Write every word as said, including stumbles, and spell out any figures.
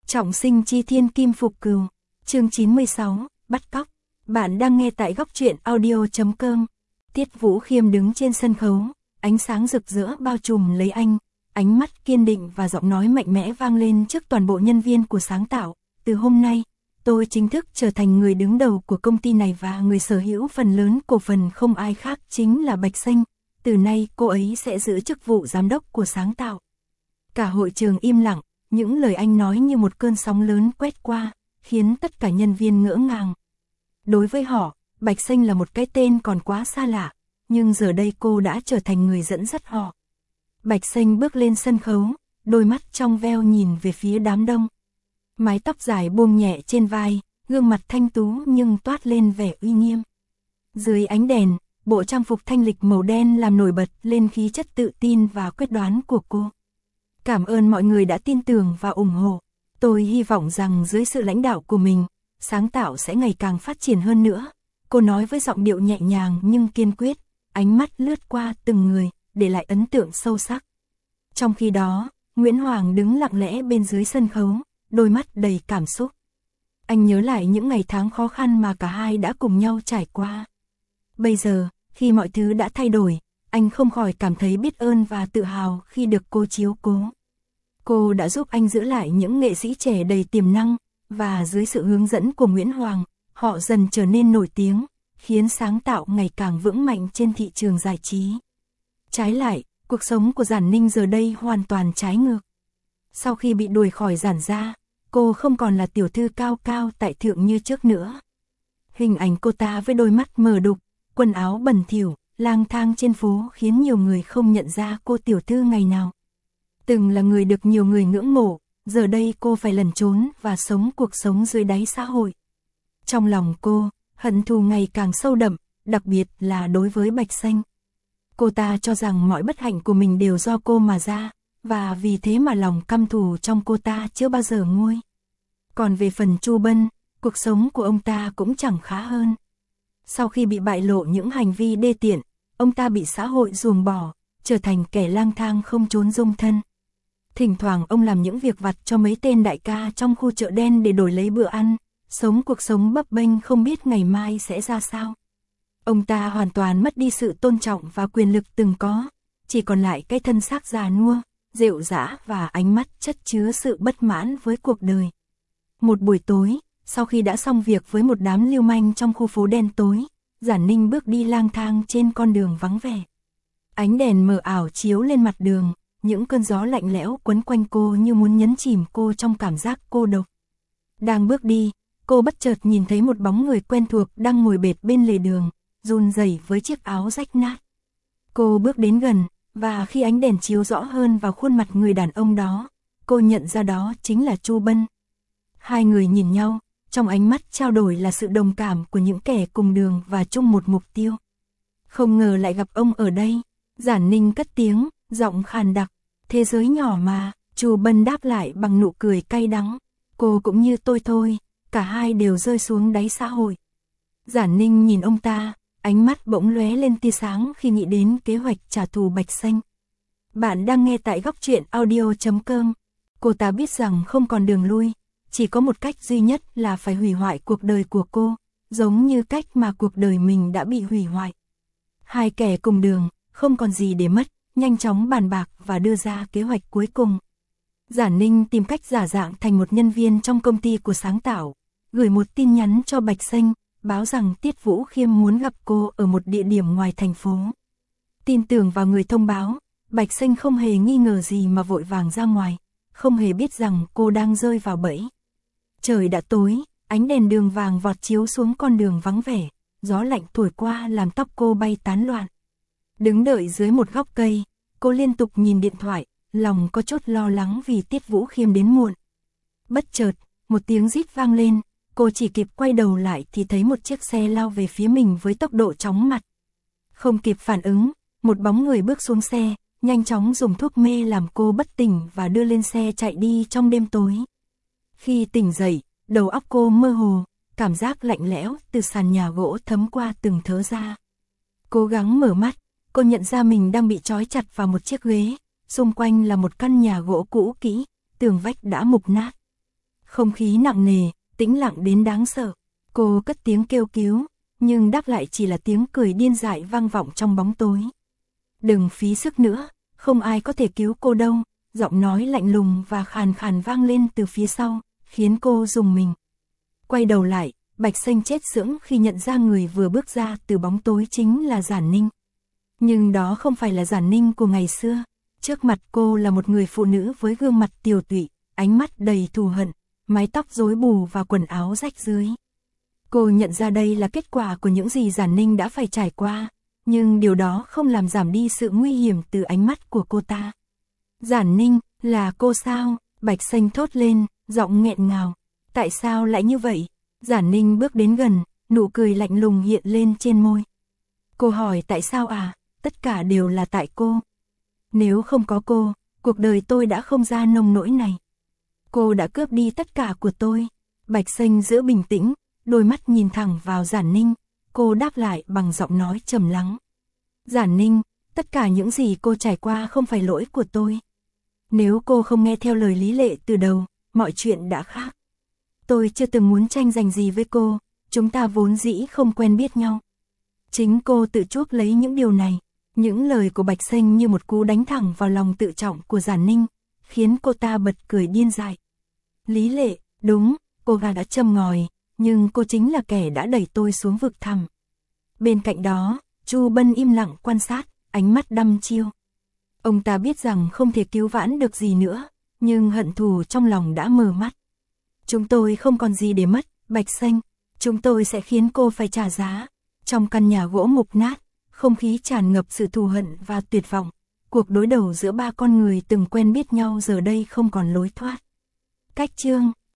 Trọng sinh chi thiên kim phục cừu. Chương chín mươi sáu, bắt cóc. Bạn đang nghe tại góc truyện audio chấm com. Tiết Vũ Khiêm đứng trên sân khấu, ánh sáng rực rỡ bao trùm lấy anh, ánh mắt kiên định và giọng nói mạnh mẽ vang lên trước toàn bộ nhân viên của sáng tạo. Từ hôm nay, tôi chính thức trở thành người đứng đầu của công ty này và người sở hữu phần lớn cổ phần không ai khác chính là Bạch Xanh. Từ nay cô ấy sẽ giữ chức vụ giám đốc của sáng tạo. Cả hội trường im lặng, những lời anh nói như một cơn sóng lớn quét qua, khiến tất cả nhân viên ngỡ ngàng. Đối với họ, Bạch Xanh là một cái tên còn quá xa lạ, nhưng giờ đây cô đã trở thành người dẫn dắt họ. Bạch Xanh bước lên sân khấu, đôi mắt trong veo nhìn về phía đám đông. Mái tóc dài buông nhẹ trên vai, gương mặt thanh tú nhưng toát lên vẻ uy nghiêm. Dưới ánh đèn, bộ trang phục thanh lịch màu đen làm nổi bật lên khí chất tự tin và quyết đoán của cô. Cảm ơn mọi người đã tin tưởng và ủng hộ. Tôi hy vọng rằng dưới sự lãnh đạo của mình, sáng tạo sẽ ngày càng phát triển hơn nữa. Cô nói với giọng điệu nhẹ nhàng nhưng kiên quyết, ánh mắt lướt qua từng người, để lại ấn tượng sâu sắc. Trong khi đó, Nguyễn Hoàng đứng lặng lẽ bên dưới sân khấu, đôi mắt đầy cảm xúc. Anh nhớ lại những ngày tháng khó khăn mà cả hai đã cùng nhau trải qua. Bây giờ, khi mọi thứ đã thay đổi, anh không khỏi cảm thấy biết ơn và tự hào khi được cô chiếu cố. Cô đã giúp anh giữ lại những nghệ sĩ trẻ đầy tiềm năng, và dưới sự hướng dẫn của Nguyễn Hoàng, họ dần trở nên nổi tiếng, khiến sáng tạo ngày càng vững mạnh trên thị trường giải trí. Trái lại, cuộc sống của Giản Ninh giờ đây hoàn toàn trái ngược. Sau khi bị đuổi khỏi Giản gia, cô không còn là tiểu thư cao cao tại thượng như trước nữa. Hình ảnh cô ta với đôi mắt mờ đục, quần áo bẩn thỉu, lang thang trên phố khiến nhiều người không nhận ra cô tiểu thư ngày nào. Từng là người được nhiều người ngưỡng mộ, giờ đây cô phải lẩn trốn và sống cuộc sống dưới đáy xã hội. Trong lòng cô, hận thù ngày càng sâu đậm, đặc biệt là đối với Bạch Xanh. Cô ta cho rằng mọi bất hạnh của mình đều do cô mà ra, và vì thế mà lòng căm thù trong cô ta chưa bao giờ nguôi. Còn về phần Chu Bân, cuộc sống của ông ta cũng chẳng khá hơn. Sau khi bị bại lộ những hành vi đê tiện, ông ta bị xã hội ruồng bỏ, trở thành kẻ lang thang không chốn dung thân. Thỉnh thoảng ông làm những việc vặt cho mấy tên đại ca trong khu chợ đen để đổi lấy bữa ăn, sống cuộc sống bấp bênh không biết ngày mai sẽ ra sao. Ông ta hoàn toàn mất đi sự tôn trọng và quyền lực từng có, chỉ còn lại cái thân xác già nua, rệu rã và ánh mắt chất chứa sự bất mãn với cuộc đời. Một buổi tối, sau khi đã xong việc với một đám lưu manh trong khu phố đen tối, Giản Ninh bước đi lang thang trên con đường vắng vẻ. Ánh đèn mờ ảo chiếu lên mặt đường, những cơn gió lạnh lẽo quấn quanh cô như muốn nhấn chìm cô trong cảm giác cô độc. Đang bước đi, cô bất chợt nhìn thấy một bóng người quen thuộc đang ngồi bệt bên lề đường, run rẩy với chiếc áo rách nát. Cô bước đến gần, và khi ánh đèn chiếu rõ hơn vào khuôn mặt người đàn ông đó, cô nhận ra đó chính là Chu Bân. Hai người nhìn nhau, trong ánh mắt trao đổi là sự đồng cảm của những kẻ cùng đường và chung một mục tiêu. Không ngờ lại gặp ông ở đây. Giản Ninh cất tiếng, giọng khàn đặc. Thế giới nhỏ mà. Chu Bân đáp lại bằng nụ cười cay đắng. Cô cũng như tôi thôi, cả hai đều rơi xuống đáy xã hội. Giản Ninh nhìn ông ta, ánh mắt bỗng lóe lên tia sáng khi nghĩ đến kế hoạch trả thù Bạch Xanh. Bạn đang nghe tại góc truyện audio chấm com. Cô ta biết rằng không còn đường lui, chỉ có một cách duy nhất là phải hủy hoại cuộc đời của cô, giống như cách mà cuộc đời mình đã bị hủy hoại. Hai kẻ cùng đường, không còn gì để mất, nhanh chóng bàn bạc và đưa ra kế hoạch cuối cùng. Giản Ninh tìm cách giả dạng thành một nhân viên trong công ty của sáng tạo, gửi một tin nhắn cho Bạch Xanh, báo rằng Tiết Vũ Khiêm muốn gặp cô ở một địa điểm ngoài thành phố. Tin tưởng vào người thông báo, Bạch Xanh không hề nghi ngờ gì mà vội vàng ra ngoài, không hề biết rằng cô đang rơi vào bẫy. Trời đã tối, ánh đèn đường vàng vọt chiếu xuống con đường vắng vẻ, gió lạnh thổi qua làm tóc cô bay tán loạn. Đứng đợi dưới một gốc cây, cô liên tục nhìn điện thoại, lòng có chút lo lắng vì Tiết Vũ Khiêm đến muộn. Bất chợt, một tiếng rít vang lên, cô chỉ kịp quay đầu lại thì thấy một chiếc xe lao về phía mình với tốc độ chóng mặt. Không kịp phản ứng, một bóng người bước xuống xe, nhanh chóng dùng thuốc mê làm cô bất tỉnh và đưa lên xe chạy đi trong đêm tối. Khi tỉnh dậy, đầu óc cô mơ hồ, cảm giác lạnh lẽo từ sàn nhà gỗ thấm qua từng thớ da. Cố gắng mở mắt, cô nhận ra mình đang bị trói chặt vào một chiếc ghế, xung quanh là một căn nhà gỗ cũ kỹ, tường vách đã mục nát. Không khí nặng nề, tĩnh lặng đến đáng sợ. Cô cất tiếng kêu cứu, nhưng đáp lại chỉ là tiếng cười điên dại vang vọng trong bóng tối. Đừng phí sức nữa, không ai có thể cứu cô đâu. Giọng nói lạnh lùng và khàn khàn vang lên từ phía sau, khiến cô rùng mình. Quay đầu lại, Bạch Xanh chết sững khi nhận ra người vừa bước ra từ bóng tối chính là Giản Ninh. Nhưng đó không phải là Giản Ninh của ngày xưa. Trước mặt cô là một người phụ nữ với gương mặt tiều tụy, ánh mắt đầy thù hận, mái tóc rối bù và quần áo rách rưới. Cô nhận ra đây là kết quả của những gì Giản Ninh đã phải trải qua, nhưng điều đó không làm giảm đi sự nguy hiểm từ ánh mắt của cô ta. Giản Ninh, là cô sao? Bạch Xanh thốt lên, giọng nghẹn ngào. Tại sao lại như vậy? Giản Ninh bước đến gần, nụ cười lạnh lùng hiện lên trên môi. Cô hỏi tại sao à? Tất cả đều là tại cô. Nếu không có cô, cuộc đời tôi đã không ra nông nỗi này. Cô đã cướp đi tất cả của tôi. Bạch Xanh giữ bình tĩnh, đôi mắt nhìn thẳng vào Giản Ninh. Cô đáp lại bằng giọng nói trầm lắng. Giản Ninh, tất cả những gì cô trải qua không phải lỗi của tôi. Nếu cô không nghe theo lời lý lệ từ đầu, mọi chuyện đã khác. Tôi chưa từng muốn tranh giành gì với cô, chúng ta vốn dĩ không quen biết nhau. Chính cô tự chuốc lấy những điều này. Những lời của Bạch Xanh như một cú đánh thẳng vào lòng tự trọng của Giản Ninh, khiến cô ta bật cười điên dại. Lý lệ, đúng, cô gà đã châm ngòi, nhưng cô chính là kẻ đã đẩy tôi xuống vực thẳm. Bên cạnh đó, Chu Bân im lặng quan sát, ánh mắt đăm chiêu. Ông ta biết rằng không thể cứu vãn được gì nữa, nhưng hận thù trong lòng đã mờ mắt. Chúng tôi không còn gì để mất, Bạch Xanh, chúng tôi sẽ khiến cô phải trả giá. Trong căn nhà gỗ mục nát, không khí tràn ngập sự thù hận và tuyệt vọng. Cuộc đối đầu giữa ba con người từng quen biết nhau giờ đây không còn lối thoát. Cách chương